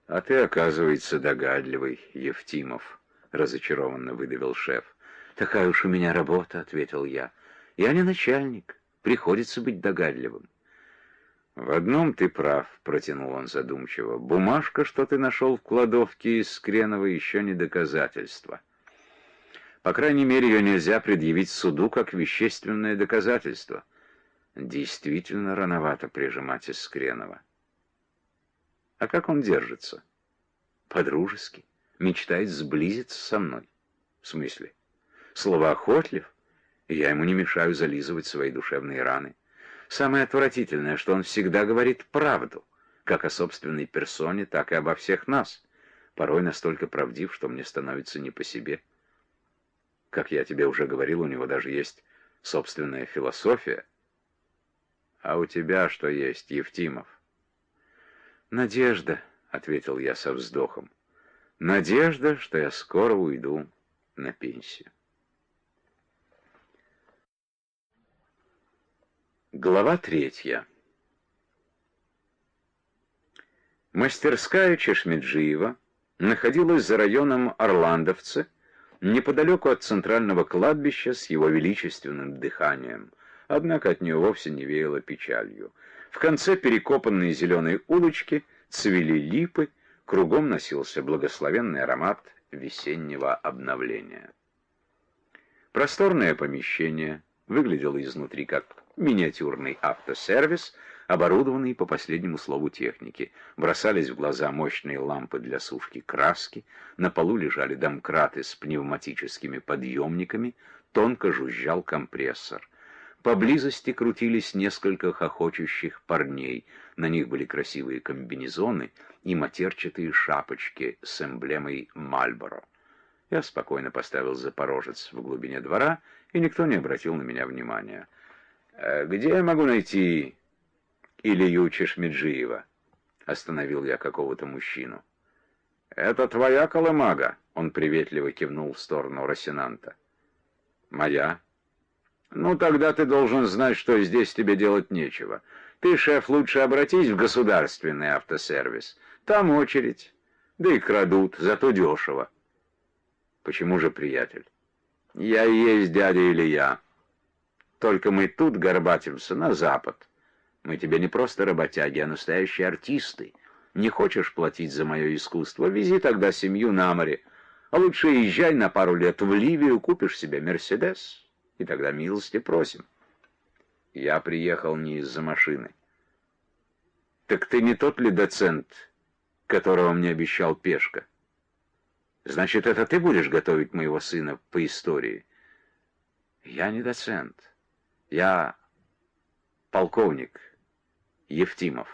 «А ты, оказывается, догадливый, Евтимов», — разочарованно выдавил шеф. «Такая уж у меня работа», — ответил я. «Я не начальник, приходится быть догадливым». «В одном ты прав», — протянул он задумчиво. «Бумажка, что ты нашел в кладовке из Скренова, еще не доказательство. По крайней мере, ее нельзя предъявить суду как вещественное доказательство. Действительно рановато прижимать из Скренова. А как он держится? По-дружески. Мечтает сблизиться со мной. В смысле? Словоохотлив, и я ему не мешаю зализывать свои душевные раны. Самое отвратительное, что он всегда говорит правду, как о собственной персоне, так и обо всех нас. Порой настолько правдив, что мне становится не по себе. Как я тебе уже говорил, у него даже есть собственная философия. А у тебя что есть, Евтимов? «Надежда», — ответил я со вздохом. «Надежда, что я скоро уйду на пенсию». Глава 3. Мастерская Чешмеджиева находилась за районом Орландовцы, неподалеку от центрального кладбища с его величественным дыханием, однако от нее вовсе не веяло печалью. В конце перекопанной зеленой улочки цвели липы, кругом носился благословенный аромат весеннего обновления. Просторное помещение выглядело изнутри как миниатюрный автосервис, оборудованный по последнему слову техники. Бросались в глаза мощные лампы для сушки краски, на полу лежали домкраты с пневматическими подъемниками, тонко жужжал компрессор. Поблизости крутились несколько хохочущих парней, на них были красивые комбинезоны и матерчатые шапочки с эмблемой «Мальборо». Я спокойно поставил запорожец в глубине двора, и никто не обратил на меня внимания. «Где я могу найти Илью Чешмеджиева?» — остановил я какого-то мужчину. «Это твоя колымага?» — он приветливо кивнул в сторону Росинанта. «Моя?» «Ну, тогда ты должен знать, что здесь тебе делать нечего. Ты, шеф, лучше обратись в государственный автосервис. Там очередь. Да и крадут, зато дешево». «Почему же, приятель?» «Я и есть дядя Илья. Только мы тут горбатимся, на запад. Мы тебе не просто работяги, а настоящие артисты. Не хочешь платить за мое искусство? Вези тогда семью на море. А лучше езжай на пару лет в Ливию, купишь себе «Мерседес». И тогда милости просим». Я приехал не из-за машины. «Так ты не тот ли доцент, которого мне обещал Пешка? Значит, это ты будешь готовить моего сына по истории?» «Я не доцент. Я полковник Евтимов».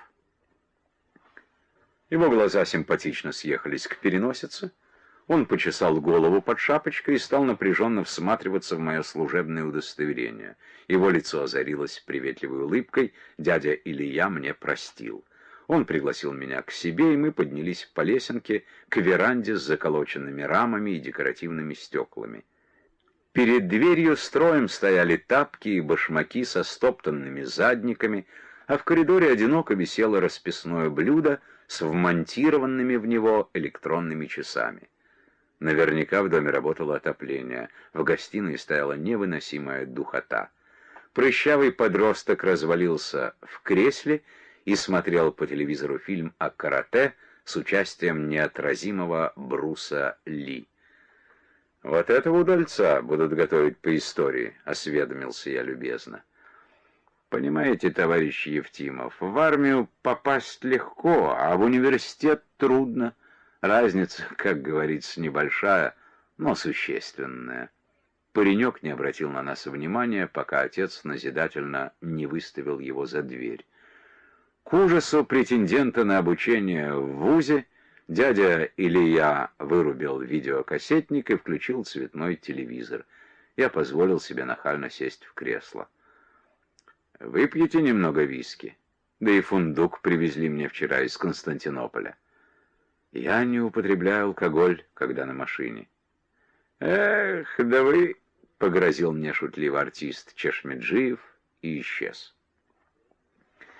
Его глаза симпатично съехались к переносице. Он почесал голову под шапочкой и стал напряженно всматриваться в мое служебное удостоверение. Его лицо озарилось приветливой улыбкой. Дядя Илья мне простил. Он пригласил меня к себе, и мы поднялись по лесенке к веранде с заколоченными рамами и декоративными стеклами. Перед дверью строем стояли тапки и башмаки со стоптанными задниками, а в коридоре одиноко висело расписное блюдо с вмонтированными в него электронными часами. Наверняка в доме работало отопление, в гостиной стояла невыносимая духота. Прыщавый подросток развалился в кресле и смотрел по телевизору фильм о карате с участием неотразимого Бруса Ли. «Вот этого удальца будут готовить по истории», — осведомился я любезно. «Понимаете, товарищ Евтимов, в армию попасть легко, а в университет трудно. Разница, как говорится, небольшая, но существенная». Паренек не обратил на нас внимания, пока отец назидательно не выставил его за дверь. К ужасу претендента на обучение в вузе дядя Илья вырубил видеокассетник и включил цветной телевизор. Я позволил себе нахально сесть в кресло. «Выпьете немного виски? Да и фундук привезли мне вчера из Константинополя». «Я не употребляю алкоголь, когда на машине». «Эх, да вы...» — погрозил мне шутливо артист Чешмеджиев и исчез.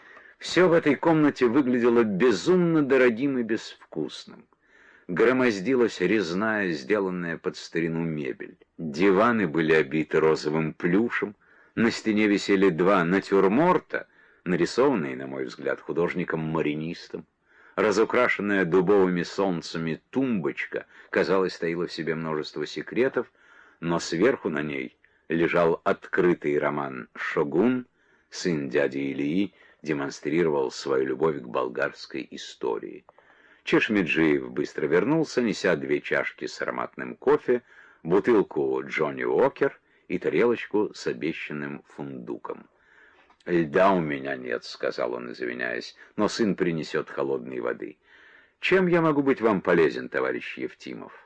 Все в этой комнате выглядело безумно дорогим и безвкусным. Громоздилась резная, сделанная под старину мебель. Диваны были обиты розовым плюшем, на стене висели два натюрморта, нарисованные, на мой взгляд, художником-маринистом. Разукрашенная дубовыми солнцами тумбочка, казалось, таила в себе множество секретов, но сверху на ней лежал открытый роман «Шогун», сын дяди Ильи, демонстрировал свою любовь к болгарской истории. Чешмеджиев быстро вернулся, неся 2 чашки с ароматным кофе, бутылку Джонни Уокер и тарелочку с обещанным фундуком. «Льда у меня нет», — сказал он, извиняясь, — «но сын принесет холодной воды». «Чем я могу быть вам полезен, товарищ Евтимов?»